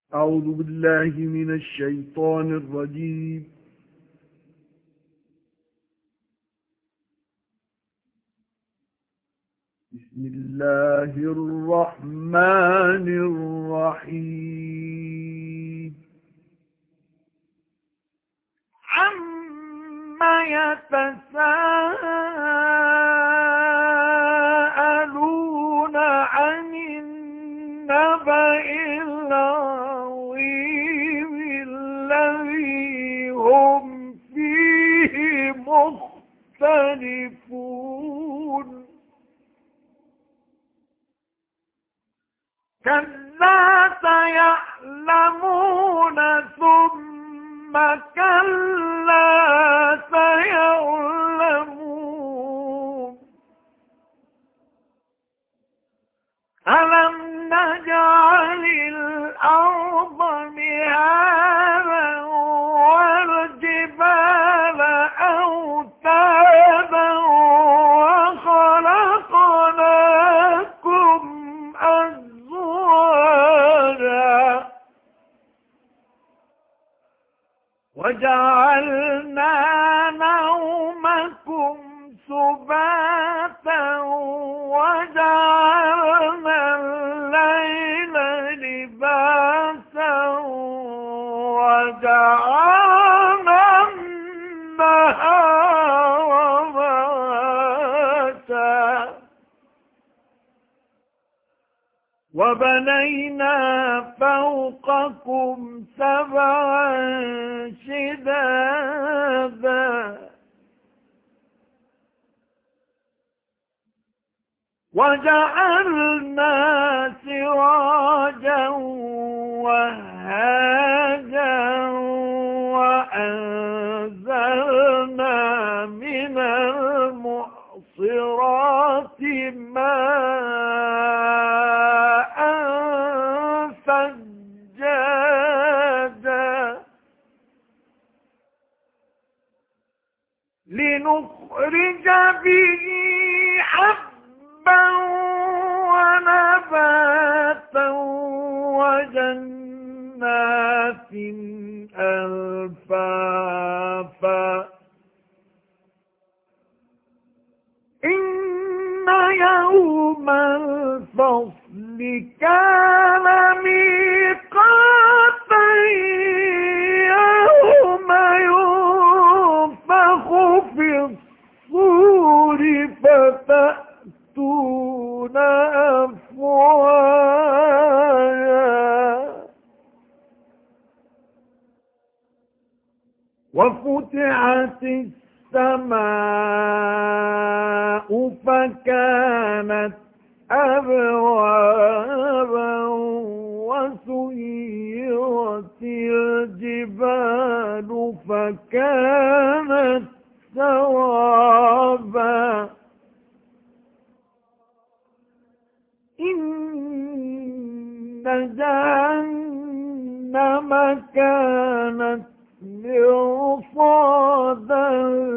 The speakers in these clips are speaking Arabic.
أعوذ بالله من الشيطان الرجيم. بسم الله الرحمن الرحيم. عما يتساءلون عن النبأ العظيم الذي هم فيه مختلفون. كلا سيعلمون ثم كلا سيعلمون. ألم نجعل الأرض مهادا والجبال أوتادا وخلقناكم أزواجا وجعلنا نومكم سباتا وجعلنا الليل لباسا وجعلنا النهار معاشا وبنينا فوقكم سبعا شدادا وجعلنا سراجا وهاجا وأنزلنا من المعصرات ماء ثجاجا لنخرج به حبا ونباتا وجنات ألفافا. إن يوم الفصل كان ميقاتا يوم ينفخ في الصور فتأتون أفواجا وفتحت السماء فكانت أبوابا وسيرت الجبال فكانت سرابا. إن جهنم كانت مرصادا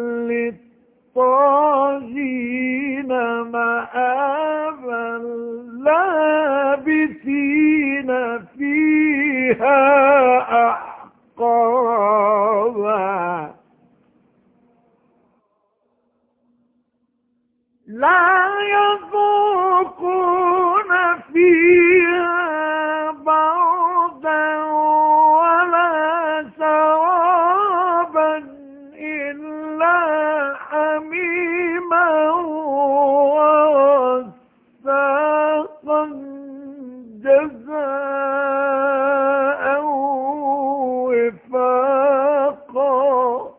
للطاغين مآبا لابثين فيها أحقابا لا يذوقون فيها بردا ولا شرابا إلا حميما وغساقا جزاء وفاقا.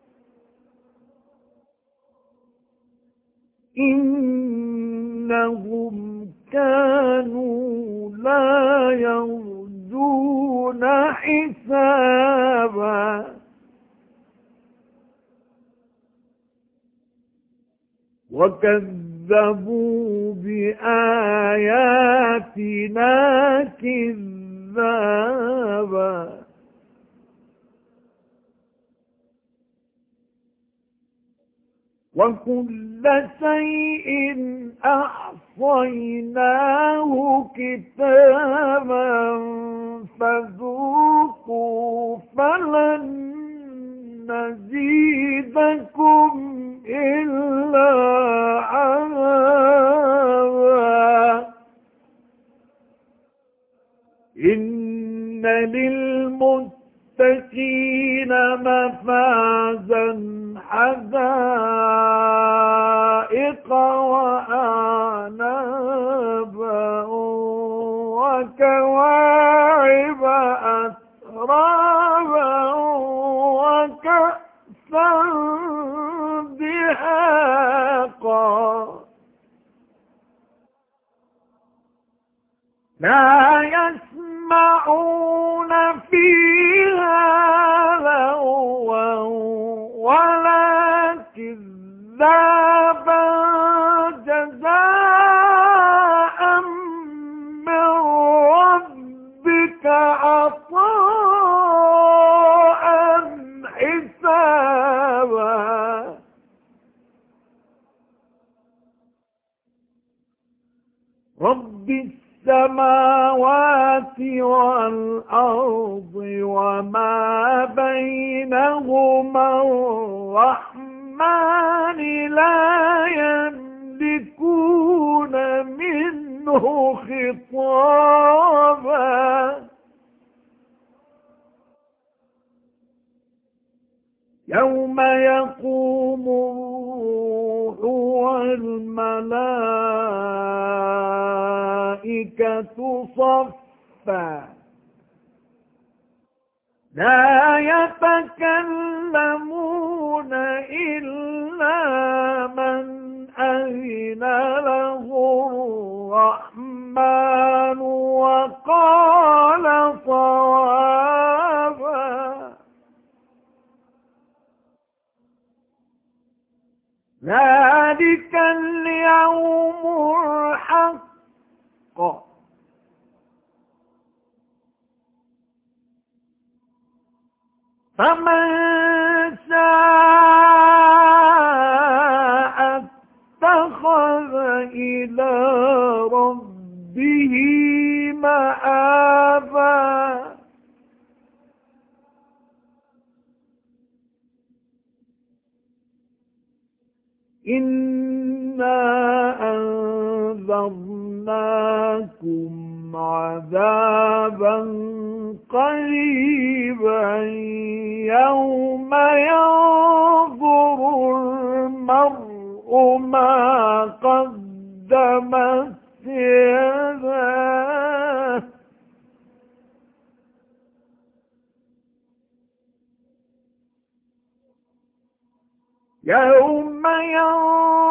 إنهم كانوا لا يرجون حسابا وكذبوا بآياتنا كذابا. وكل شيء أحصيناه كتابا فذوقوا إن للمتقين مفازا حدائق وأعنابا وكواعب أترابا وكأسا دهاقا لا يسمعون فيها لغوا ولا كذابا جزاء من ربك عطاء حسابا رب السماوات والأرض وما بينهما الرحمن لا يملكون منه خطابا يوم يقوم الروح والملائكة صفا لا يتكلمون إلا من أذن له الرحمن وقال صوابا ذلك اليوم الحق فمن شاء اتخذ إلى ربه مآبا إنا أنذرناكم عذابا قريبا يوم ينظر المرء ما قدمت يداه يوم ينظر